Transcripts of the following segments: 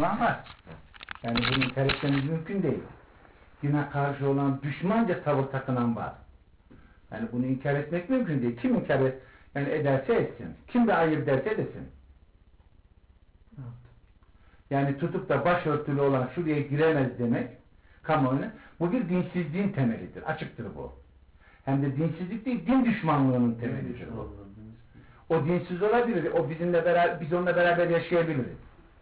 olan var. Yani bunu inkar etmemiz mümkün değil. Dine karşı olan düşmanca tavır takınan var. Yani bunu inkar etmek mümkün değil. Kim inkar ederse etsin. Kim de ayıp derse desin. Evet. Yani tutup da başörtülü olan şuraya giremez demek kamuoyuna, bu bir dinsizliğin temelidir. Açıktır bu. Hem de dinsizlik değil, din düşmanlığının temelidir bu. O dinsiz olabilir. O bizimle beraber, biz onunla beraber yaşayabiliriz.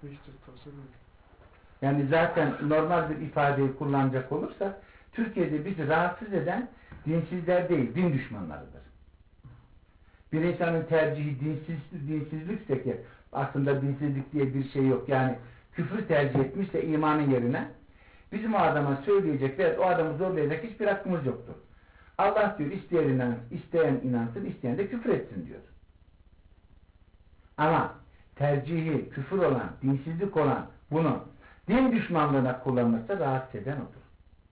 Yani zaten normal bir ifadeyi kullanacak olursa Türkiye'de bizi rahatsız eden dinsizler değil, din düşmanlarıdır. Bir insanın tercihi dinsizlikse ki aslında dinsizlik diye bir şey yok. Yani küfrü tercih etmişse imanın yerine bizim o adama söyleyecek ve o adamı zorlayacak hiçbir hakkımız yoktur. Allah diyor isteyen inansın, isteyen de küfür etsin diyor. Ama tercihi küfür olan, dinsizlik olan bunu din düşmanlığına kullanırsa rahatsız eden odur.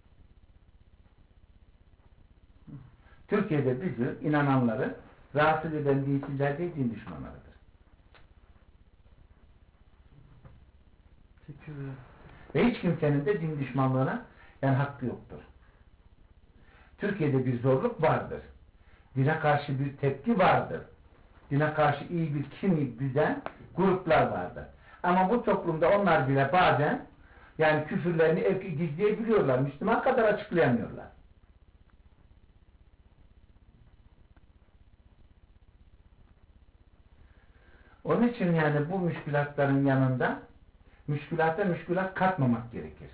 Türkiye'de bizi, inananları rahatsız eden dinsizler değil, din düşmanlarıdır. Ve hiç kimsenin de din düşmanlığına hakkı yoktur. Türkiye'de bir zorluk vardır. Dine karşı bir tepki vardır. Dine karşı iyi bir kimi bilen gruplar vardır. Ama bu toplumda onlar bile bazen yani küfürlerini gizleyebiliyorlar. Müslüman kadar açıklayamıyorlar. Onun için yani bu müşkülatların yanında müşkülata müşkülat katmamak gerekir.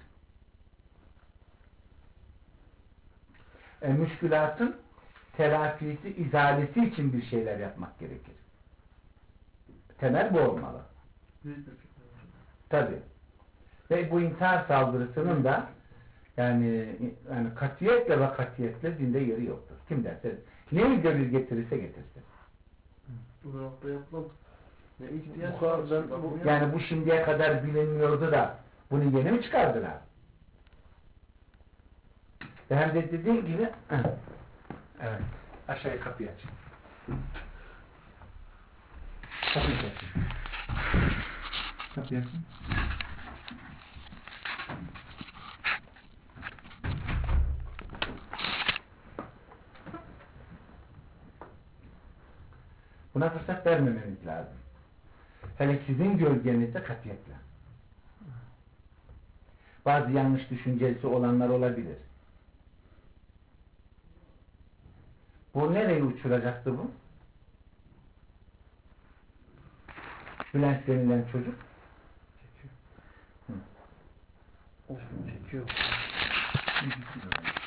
Müşkülatın telafisi, izalesi için bir şeyler yapmak gerekir. Temel bu olmalı. Tabii. Ve bu intihar saldırısının da yani katiyetle ve katiyetle dinde yeri yoktur. Kim derse neyi delil getirirse getirsin. Irak'ta yapılan ne ihtiyaç yani bu şimdiye kadar bilinmiyordu da bunu yeni mi çıkardılar? Ve hem de dediğim gibi evet. Aşağıya kapıyı aç. Kapıyı aç. Kapıyı aç. Buna fırsat vermemeniz lazım. Hele sizin gölgenizde katiyetle. Bazı yanlış düşüncesi olanlar olabilir. Bu nereye uçuracaktı bu? Bülent denilen çocuk. Çekiyor. Çekiyor.